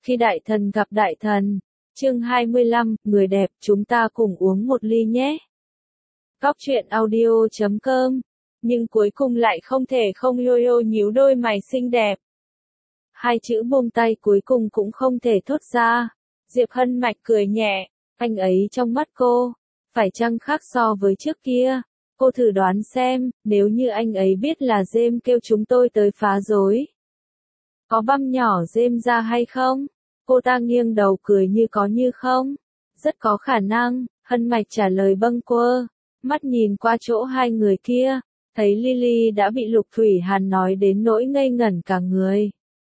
Khi đại thần gặp đại thần. Chương 25, người đẹp, chúng ta cùng uống một ly nhé. Góc truyện audio.com. Nhưng cuối cùng lại không thể không Yo-yo nhíu đôi mày xinh đẹp. Hai chữ buông tay cuối cùng cũng không thể thốt ra. Diệp Hân Mạch cười nhẹ, anh ấy trong mắt cô, phải chăng khác so với trước kia? Cô thử đoán xem, nếu như anh ấy biết là James kêu chúng tôi tới phá rối, có băm nhỏ James ra hay không? Cô ta nghiêng đầu cười như có như không. Rất có khả năng, Hân Mạch trả lời bâng quơ, mắt nhìn qua chỗ hai người kia, thấy Lily đã bị Lục Thủy Hàn nói đến nỗi ngây ngẩn cả người.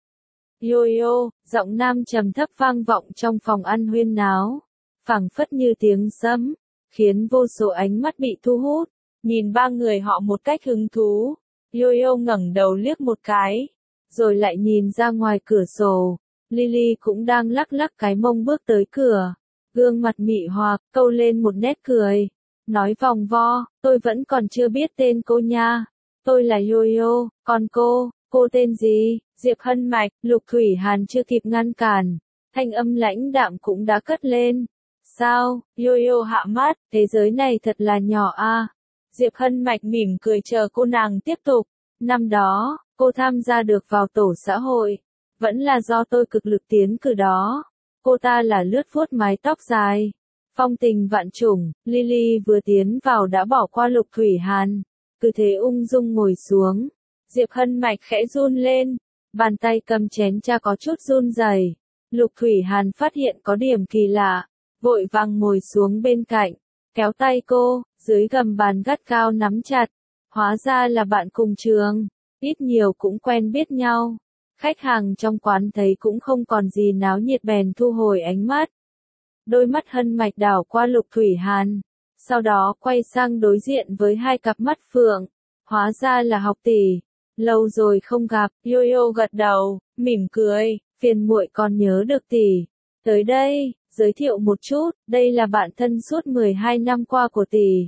Yo-yo, giọng nam trầm thấp vang vọng trong phòng ăn huyên náo, phảng phất như tiếng sấm, khiến vô số ánh mắt bị thu hút, nhìn ba người họ một cách hứng thú. Yo-yo ngẩng đầu liếc một cái, rồi lại nhìn ra ngoài cửa sổ. Lily cũng đang lắc lắc cái mông bước tới cửa, gương mặt mị hoặc, câu lên một nét cười, nói vòng vo, tôi vẫn còn chưa biết tên cô nha, tôi là Yo-yo, còn cô tên gì? Diệp Hân Mạch. Lục Thủy Hàn chưa kịp ngăn cản, thanh âm lãnh đạm cũng đã cất lên. Sao? Yo-yo hạ mắt, thế giới này thật là nhỏ a. Diệp Hân Mạch mỉm cười chờ cô nàng tiếp tục. Năm đó, cô tham gia được vào tổ xã hội, vẫn là do tôi cực lực tiến cử đó. Cô ta là lướt vuốt mái tóc dài, phong tình vạn trùng. Lily vừa tiến vào đã bỏ qua Lục Thủy Hàn, cứ thế ung dung ngồi xuống. Diệp Hân Mạch khẽ run lên, bàn tay cầm chén trà có chút run rẩy. Lục Thủy Hàn phát hiện có điểm kỳ lạ, vội vàng ngồi xuống bên cạnh, kéo tay cô, dưới gầm bàn gắt gao nắm chặt. Hóa ra là bạn cùng trường, ít nhiều cũng quen biết nhau. Khách hàng trong quán thấy cũng không còn gì náo nhiệt bèn thu hồi ánh mắt. Đôi mắt Hân Mạch đảo qua Lục Thủy Hàn, sau đó quay sang đối diện với hai cặp mắt phượng. Hóa ra là học tỷ, lâu rồi không gặp. Yo-yo gật đầu, mỉm cười, phiền muội còn nhớ được tỷ. Tới đây, giới thiệu một chút, đây là bạn thân suốt 12 năm qua của tỷ.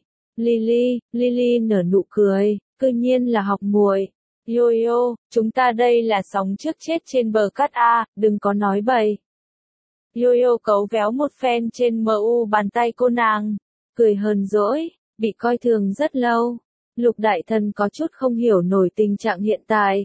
Lily nở nụ cười, cư nhiên là học muội. Yo-yo, chúng ta đây là sống trước chết trên bờ cát a, đừng có nói bậy. Yo-yo cấu véo một phen trên mu bàn tay cô nàng, cười hờn dỗi, bị coi thường rất lâu. Lục đại thần có chút không hiểu nổi tình trạng hiện tại.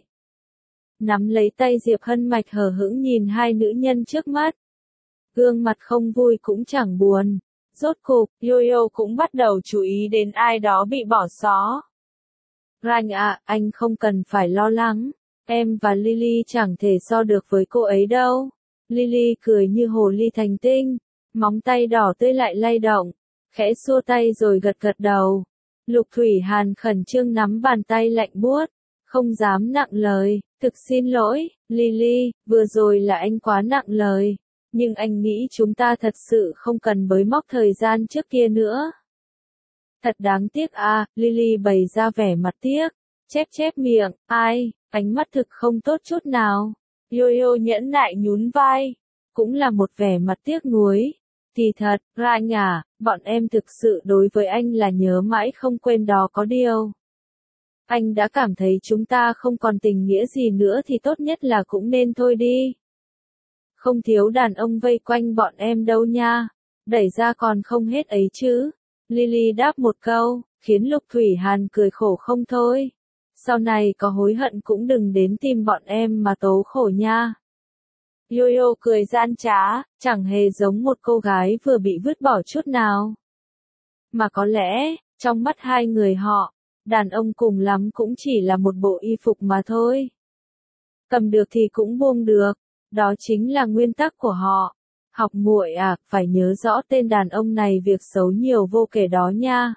Nắm lấy tay Diệp Hân Mạch hờ hững nhìn hai nữ nhân trước mắt. Gương mặt không vui cũng chẳng buồn. Rốt cục, Yo-yo cũng bắt đầu chú ý đến ai đó bị bỏ xó. Ranh ạ, anh không cần phải lo lắng. Em và Lily chẳng thể so được với cô ấy đâu. Lily cười như hồ ly thành tinh. Móng tay đỏ tươi lại lay động. Khẽ xua tay rồi gật gật đầu. Lục Thủy Hàn khẩn trương nắm bàn tay lạnh buốt. Không dám nặng lời. Thực xin lỗi, Lily, vừa rồi là anh quá nặng lời. Nhưng anh nghĩ chúng ta thật sự không cần bới móc thời gian trước kia nữa. Thật đáng tiếc à, Lily bày ra vẻ mặt tiếc, chép miệng, ai, ánh mắt thực không tốt chút nào. Yo-yo nhẫn nại nhún vai, cũng là một vẻ mặt tiếc nuối. Thì thật, Ranh à, bọn em thực sự đối với anh là nhớ mãi không quên đó có điều. Anh đã cảm thấy chúng ta không còn tình nghĩa gì nữa thì tốt nhất là cũng nên thôi đi. Không thiếu đàn ông vây quanh bọn em đâu nha, đẩy ra còn không hết ấy chứ. Lily đáp một câu, khiến Lục Thủy Hàn cười khổ không thôi. Sau này có hối hận cũng đừng đến tìm bọn em mà tố khổ nha. Yo-yo cười gian trá, chẳng hề giống một cô gái vừa bị vứt bỏ chút nào. Mà có lẽ, trong mắt hai người họ, đàn ông cùng lắm cũng chỉ là một bộ y phục mà thôi. Cầm được thì cũng buông được, đó chính là nguyên tắc của họ. Học muội à, phải nhớ rõ tên đàn ông này việc xấu nhiều vô kể đó nha.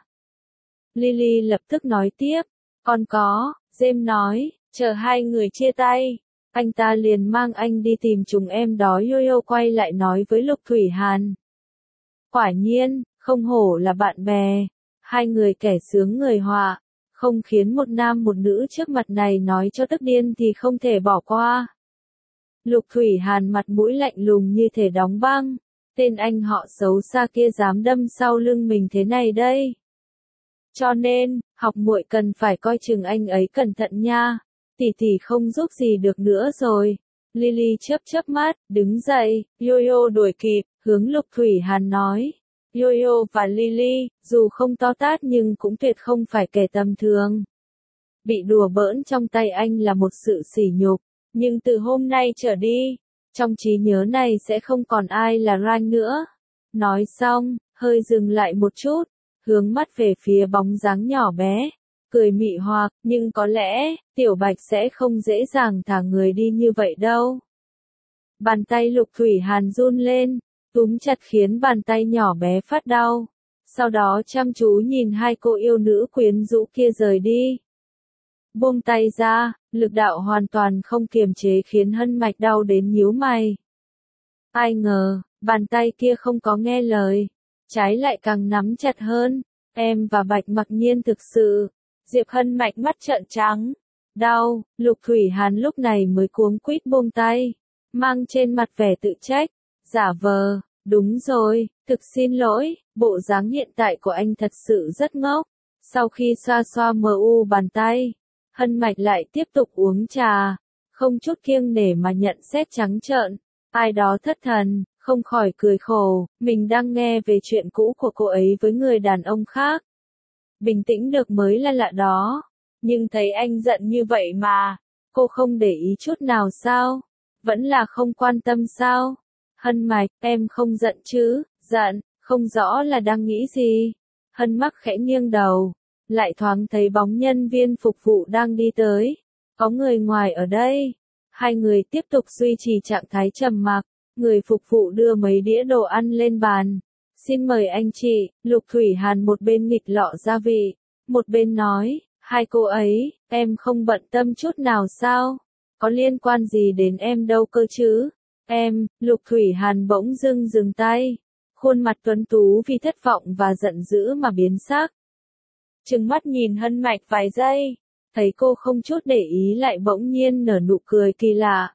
Lily lập tức nói tiếp, còn có, James nói, chờ hai người chia tay, anh ta liền mang anh đi tìm chúng em đó. Yo-yo quay lại nói với Lục Thủy Hàn. Quả nhiên, không hổ là bạn bè, hai người kẻ sướng người họa, không khiến một nam một nữ trước mặt này nói cho tức điên thì không thể bỏ qua. Lục Thủy Hàn mặt mũi lạnh lùng như thể đóng băng, tên anh họ xấu xa kia dám đâm sau lưng mình thế này đây. Cho nên, học muội cần phải coi chừng anh ấy cẩn thận nha, tỷ tỷ không giúp gì được nữa rồi. Lily chớp chớp mắt, đứng dậy, Yo-yo đuổi kịp, hướng Lục Thủy Hàn nói. Yo-yo và Lily, dù không to tát nhưng cũng tuyệt không phải kẻ tầm thường. Bị đùa bỡn trong tay anh là một sự sỉ nhục, nhưng từ hôm nay trở đi, trong trí nhớ này sẽ không còn ai là Ranh nữa. Nói xong, hơi dừng lại một chút, hướng mắt về phía bóng dáng nhỏ bé, cười mị hoặc, nhưng có lẽ, Tiểu Bạch sẽ không dễ dàng thả người đi như vậy đâu. Bàn tay Lục Thủy Hàn run lên, túm chặt khiến bàn tay nhỏ bé phát đau. Sau đó chăm chú nhìn hai cô yêu nữ quyến rũ kia rời đi. Buông tay ra, lực đạo hoàn toàn không kiềm chế khiến Hân Mạch đau đến nhíu mày. Ai ngờ, bàn tay kia không có nghe lời, trái lại càng nắm chặt hơn. Em và Bạch Mặc Nhiên thực sự. Diệp Hân Mạch mắt trợn trắng. Đau, Lục Thủy Hàn lúc này mới cuống quýt buông tay, mang trên mặt vẻ tự trách, giả vờ, đúng rồi, thực xin lỗi, bộ dáng hiện tại của anh thật sự rất ngốc. Sau khi xoa xoa mờ u bàn tay, Hân Mạch lại tiếp tục uống trà, không chút kiêng nể mà nhận xét trắng trợn. Ai đó thất thần, không khỏi cười khổ, mình đang nghe về chuyện cũ của cô ấy với người đàn ông khác. Bình tĩnh được mới là lạ đó, nhưng thấy anh giận như vậy mà, cô không để ý chút nào sao? Vẫn là không quan tâm sao? Hân Mạch, em không giận chứ? Giận, không rõ là đang nghĩ gì. Hân Mắc khẽ nghiêng đầu, lại thoáng thấy bóng nhân viên phục vụ đang đi tới. Có người ngoài ở đây. Hai người tiếp tục duy trì trạng thái trầm mặc. Người phục vụ đưa mấy đĩa đồ ăn lên bàn. Xin mời anh chị. Lục Thủy Hàn một bên nghịch lọ gia vị, một bên nói, hai cô ấy, em không bận tâm chút nào sao? Có liên quan gì đến em đâu cơ chứ? Em, Lục Thủy Hàn bỗng dưng dừng tay. Khuôn mặt tuấn tú vì thất vọng và giận dữ mà biến sắc. Trừng mắt nhìn Hân Mạch vài giây, thấy cô không chút để ý lại bỗng nhiên nở nụ cười kỳ lạ.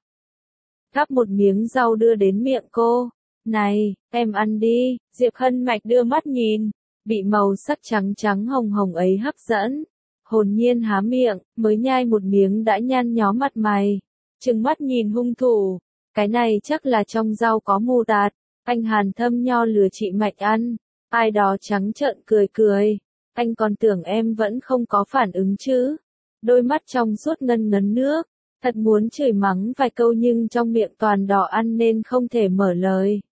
Gắp một miếng rau đưa đến miệng cô. Này, em ăn đi. Diệp Hân Mạch đưa mắt nhìn, bị màu sắc trắng trắng hồng hồng ấy hấp dẫn. Hồn nhiên há miệng, mới nhai một miếng đã nhăn nhó mặt mày. Trừng mắt nhìn hung thủ. Cái này chắc là trong rau có mù tạt. Anh Hàn Thâm nho lừa chị Mạch ăn. Ai đó trắng trợn cười cười. Anh còn tưởng em vẫn không có phản ứng chứ. Đôi mắt trong suốt ngân ngấn nước. Thật muốn chửi mắng vài câu nhưng trong miệng toàn đỏ ăn nên không thể mở lời.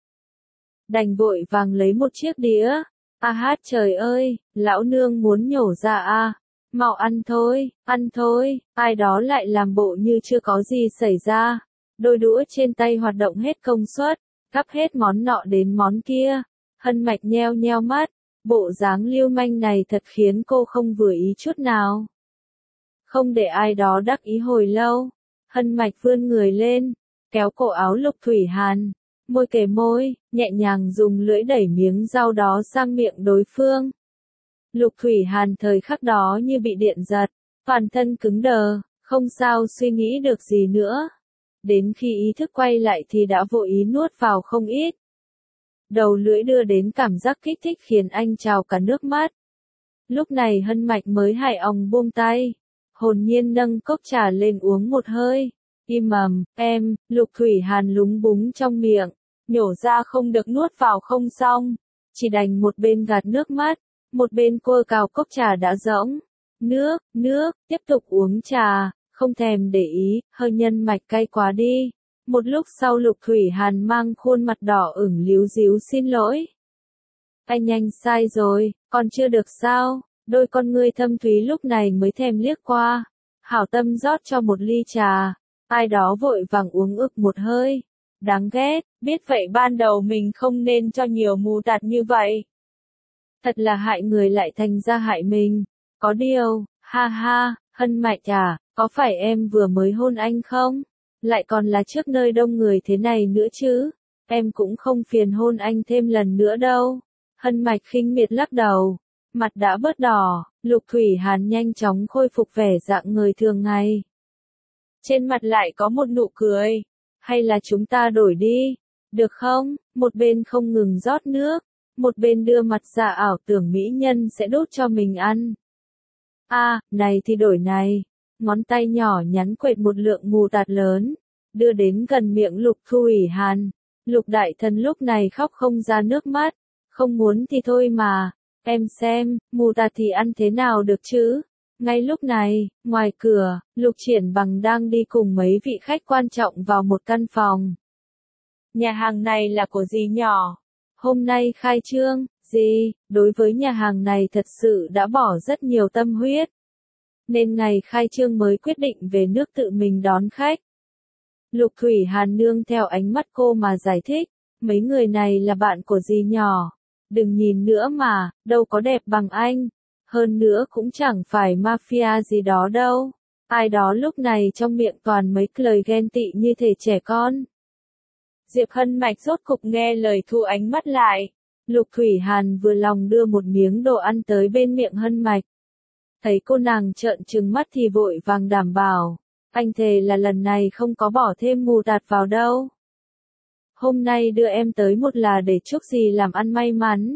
Đành vội vàng lấy một chiếc đĩa. A hát trời ơi, lão nương muốn nhổ ra a. Mau ăn thôi, ai đó lại làm bộ như chưa có gì xảy ra. Đôi đũa trên tay hoạt động hết công suất, gắp hết món nọ đến món kia. Hân Mạch nheo nheo mắt, bộ dáng lưu manh này thật khiến cô không vừa ý chút nào. Không để ai đó đắc ý hồi lâu, Hân Mạch vươn người lên, kéo cổ áo Lục Thủy Hàn, môi kề môi, nhẹ nhàng dùng lưỡi đẩy miếng rau đó sang miệng đối phương. Lục Thủy Hàn thời khắc đó như bị điện giật, toàn thân cứng đờ, không sao suy nghĩ được gì nữa. Đến khi ý thức quay lại thì đã vội ý nuốt vào không ít. Đầu lưỡi đưa đến cảm giác kích thích khiến anh trào cả nước mắt. Lúc này Hân Mạch mới hài lòng buông tay, hồn nhiên nâng cốc trà lên uống một hơi. Im ầm, em, Lục Thủy Hàn lúng búng trong miệng, nhổ ra không được nuốt vào không xong, chỉ đành một bên gạt nước mắt, một bên cua cào cốc trà đã rỗng. Nước, tiếp tục uống trà, không thèm để ý, hơi nhân mạch cay quá đi. Một lúc sau Lục Thủy Hàn mang khuôn mặt đỏ ửng líu díu xin lỗi. Anh sai rồi, còn chưa được sao? Đôi con ngươi thâm thúy lúc này mới thèm liếc qua. Hảo tâm rót cho một ly trà. Ai đó vội vàng uống ực một hơi. Đáng ghét, biết vậy ban đầu mình không nên cho nhiều mù tạt như vậy. Thật là hại người lại thành ra hại mình. Có điều, ha ha, Hân Mạch à, có phải em vừa mới hôn anh không? Lại còn là trước nơi đông người thế này nữa chứ. Em cũng không phiền hôn anh thêm lần nữa đâu. Hân Mạch khinh miệt lắc đầu. Mặt đã bớt đỏ, Lục Thủy Hàn nhanh chóng khôi phục vẻ dạng người thường ngày. Trên mặt lại có một nụ cười. Hay là chúng ta đổi đi, được không? Một bên không ngừng rót nước, một bên đưa mặt ra ảo tưởng mỹ nhân sẽ đút cho mình ăn. À, này thì đổi này. Ngón tay nhỏ nhắn quệt một lượng mù tạt lớn. đưa đến gần miệng Lục Thủy Hàn. Lục đại thần lúc này khóc không ra nước mắt, không muốn thì thôi mà, em xem, mù tạt thì ăn thế nào được chứ. Ngay lúc này, ngoài cửa, Lục Triển Bằng đang đi cùng mấy vị khách quan trọng vào một căn phòng. Nhà hàng này là của dì nhỏ. Hôm nay khai trương, dì, đối với nhà hàng này thật sự đã bỏ rất nhiều tâm huyết. Nên ngày khai trương mới quyết định về nước tự mình đón khách. Lục Thủy Hàn nương theo ánh mắt cô mà giải thích, mấy người này là bạn của dì nhỏ. Đừng nhìn nữa mà, đâu có đẹp bằng anh. Hơn nữa cũng chẳng phải mafia gì đó đâu. Ai đó lúc này trong miệng toàn mấy lời ghen tị như thể trẻ con. Diệp Hân Mạch rốt cục nghe lời thu ánh mắt lại. Lục Thủy Hàn vừa lòng đưa một miếng đồ ăn tới bên miệng Hân Mạch. Thấy cô nàng trợn trừng mắt thì vội vàng đảm bảo. Anh thề là lần này không có bỏ thêm mù tạt vào đâu. Hôm nay đưa em tới một là để chúc dì làm ăn may mắn.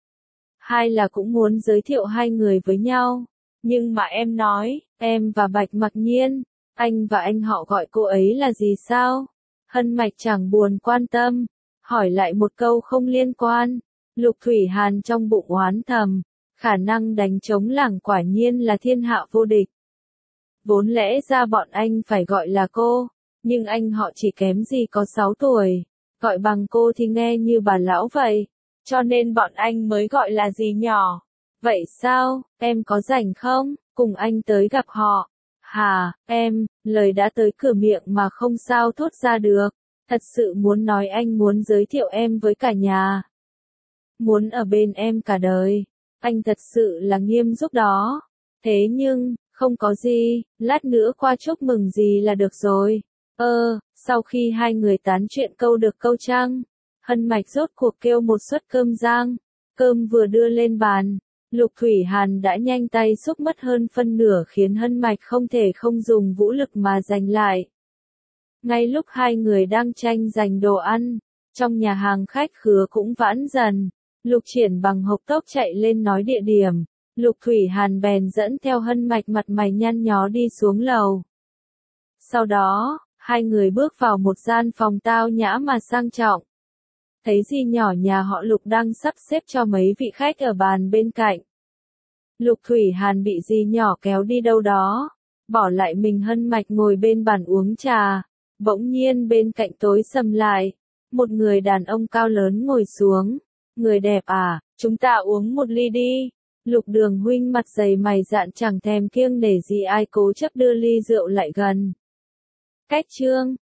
Hai là cũng muốn giới thiệu hai người với nhau. Nhưng mà em nói, em và Bạch Mặc Nhiên, anh và anh họ gọi cô ấy là gì sao? Hân Mạch chẳng buồn quan tâm, hỏi lại một câu không liên quan. Lục Thủy Hàn trong bụng oán thầm, khả năng đánh trống lảng quả nhiên là thiên hạ vô địch. Vốn lẽ ra bọn anh phải gọi là cô, nhưng anh họ chỉ kém gì có 6 tuổi, gọi bằng cô thì nghe như bà lão vậy, cho nên bọn anh mới gọi là dì nhỏ. Vậy sao, em có rảnh không, cùng anh tới gặp họ? Hà, em, lời đã tới cửa miệng mà không sao thốt ra được, thật sự muốn nói anh muốn giới thiệu em với cả nhà. Muốn ở bên em cả đời, anh thật sự là nghiêm giúp đó. Thế nhưng, không có gì, lát nữa qua chúc mừng gì là được rồi. Sau khi hai người tán chuyện câu được câu trăng, Hân Mạch rốt cuộc kêu một suất cơm rang. Cơm vừa đưa lên bàn, Lục Thủy Hàn đã nhanh tay xúc mất hơn phân nửa khiến Hân Mạch không thể không dùng vũ lực mà giành lại. Ngay lúc hai người đang tranh giành đồ ăn, trong nhà hàng khách khứa cũng vãn dần. Lục Triển Bằng hộc tốc chạy lên nói địa điểm. Lục Thủy Hàn bèn dẫn theo Hân Mạch mặt mày nhăn nhó đi xuống lầu. Sau đó, hai người bước vào một gian phòng tao nhã mà sang trọng. Thấy dì nhỏ nhà họ Lục đang sắp xếp cho mấy vị khách ở bàn bên cạnh. Lục Thủy Hàn bị dì nhỏ kéo đi đâu đó, bỏ lại mình Hân Mạch ngồi bên bàn uống trà. Bỗng nhiên bên cạnh tối sầm lại, một người đàn ông cao lớn ngồi xuống. Người đẹp à, chúng ta uống một ly đi. Lục Đường huynh mặt dày mày dạn chẳng thèm kiêng nể gì ai cố chấp đưa ly rượu lại gần. Cách chương